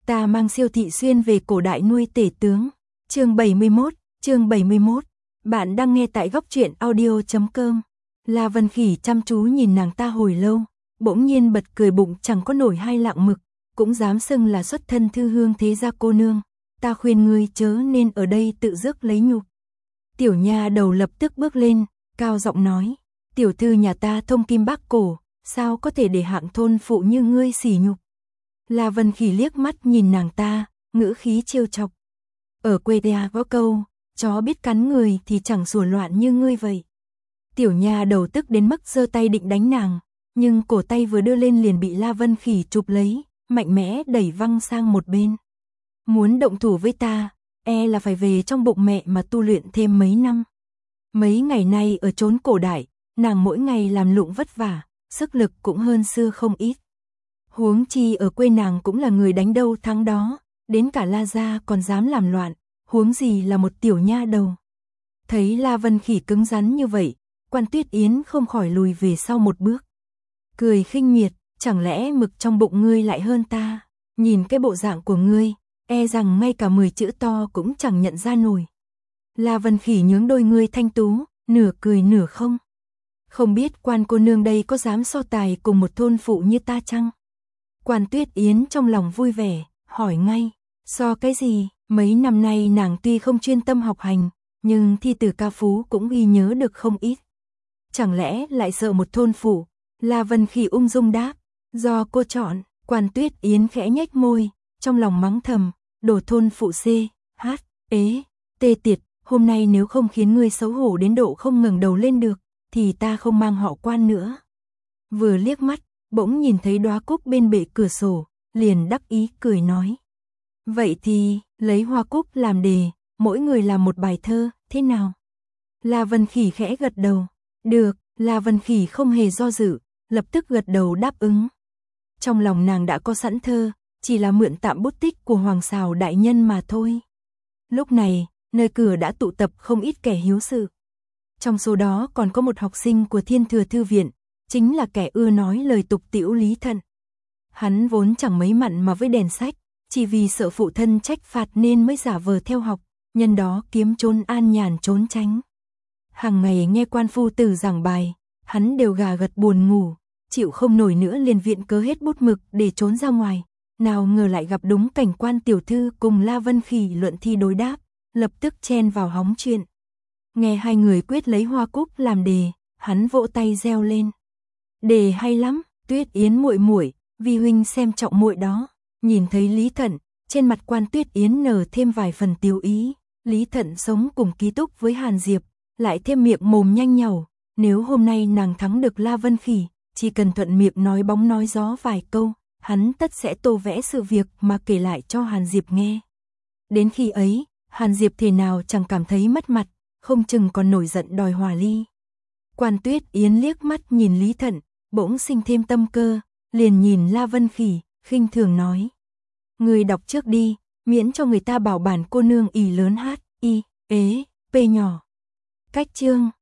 Ta mang Siêu Thị Xuyên về cổ đại nuôi tể tướng. Chương 71. Bạn đang nghe tại góc truyện audio.com. La Vân Khỉ chăm chú nhìn nàng ta hồi lâu, bỗng nhiên bật cười bụng chẳng có nổi hai lạng mực, cũng dám xưng là xuất thân thư hương thế gia cô nương. Ta khuyên ngươi chớ nên ở đây tự rước lấy nhục. Tiểu nha đầu lập tức bước lên, cao giọng nói, tiểu thư nhà ta thông kim bác cổ, sao có thể để hạng thôn phụ như ngươi sỉ nhục. La Vân Khỉ liếc mắt nhìn nàng ta, ngữ khí trêu chọc. Ở quê ta có câu, chó biết cắn người thì chẳng sủa loạn như ngươi vậy. Tiểu nha đầu tức đến mức giơ tay định đánh nàng, nhưng cổ tay vừa đưa lên liền bị La Vân Khỉ chụp lấy, mạnh mẽ đẩy văng sang một bên. Muốn động thủ với ta, e là phải về trong bụng mẹ mà tu luyện thêm mấy năm. Mấy ngày nay ở chốn cổ đại, nàng mỗi ngày làm lụng vất vả, sức lực cũng hơn xưa không ít. Huống chi ở quê nàng cũng là người đánh đâu thắng đó, đến cả La gia còn dám làm loạn, huống gì là một tiểu nha đầu. Thấy La Vân Khỉ cứng rắn như vậy, Quan Tuyết Yến không khỏi lùi về sau một bước. Cười khinh miệt, chẳng lẽ mực trong bụng ngươi lại hơn ta, nhìn cái bộ dạng của ngươi, e rằng ngay cả 10 chữ to cũng chẳng nhận ra nổi. La Vân Khỉ nhướng đôi ngươi thanh tú, nửa cười nửa không. Không biết Quan cô nương đây có dám so tài cùng một thôn phụ như ta chăng? Quan Tuyết Yến trong lòng vui vẻ, hỏi ngay, so cái gì? Mấy năm nay nàng tuy không chuyên tâm học hành, nhưng thi từ ca phú cũng ghi nhớ được không ít. Chẳng lẽ lại sợ một thôn phụ? La Vân Khỉ ung dung đáp, do cô chọn. Quan Tuyết Yến khẽ nhếch môi, trong lòng mắng thầm, đồ thôn phụ tê tiệt, hôm nay nếu không khiến ngươi xấu hổ đến độ không ngẩng đầu lên được, thì ta không mang họ Quan nữa. Vừa liếc mắt, bỗng nhìn thấy đóa cúc bên bệ cửa sổ, liền đắc ý cười nói. Vậy thì, lấy hoa cúc làm đề, mỗi người làm một bài thơ, thế nào? La Vân Khỉ khẽ gật đầu. Được, La Vân Khỉ không hề do dự, lập tức gật đầu đáp ứng. Trong lòng nàng đã có sẵn thơ, chỉ là mượn tạm bút tích của Hoàng Sào đại nhân mà thôi. Lúc này, nơi cửa đã tụ tập không ít kẻ hiếu sự. Trong số đó còn có một học sinh của Thiên Thừa Thư Viện, chính là kẻ ưa nói lời tục tĩu Lý Thận. Hắn vốn chẳng mấy mặn mà với đèn sách, chỉ vì sợ phụ thân trách phạt nên mới giả vờ theo học, nhân đó kiếm chốn an nhàn trốn tránh. Hàng ngày nghe quan phu tử giảng bài, hắn đều gà gật buồn ngủ, chịu không nổi nữa liền viện cớ hết bút mực để trốn ra ngoài. Nào ngờ lại gặp đúng cảnh Quan tiểu thư cùng La Vân Khỉ luận thi đối đáp, lập tức chen vào hóng chuyện. Nghe hai người quyết lấy hoa cúc làm đề, hắn vỗ tay reo lên. Đề hay lắm, Tuyết Yến muội muội, vi huynh xem trọng muội đó. Nhìn thấy Lý Thận, trên mặt Quan Tuyết Yến nở thêm vài phần tiêu ý. Lý Thận sống cùng ký túc với Hàn Diệp, lại thêm miệng mồm nhanh nhảu. Nếu hôm nay nàng thắng được La Vân Khỉ, chỉ cần thuận miệng nói bóng nói gió vài câu, hắn tất sẽ tô vẽ sự việc mà kể lại cho Hàn Diệp nghe. Đến khi ấy, Hàn Diệp thể nào chẳng cảm thấy mất mặt, không chừng còn nổi giận đòi hòa ly. Quan Tuyết Yến liếc mắt nhìn Lý Thận, bỗng sinh thêm tâm cơ, liền nhìn La Vân Khỉ, khinh thường nói. Người đọc trước đi, miễn cho người ta bảo bản cô nương ỉ lớn hát, y, ế, p nhỏ. Cách chương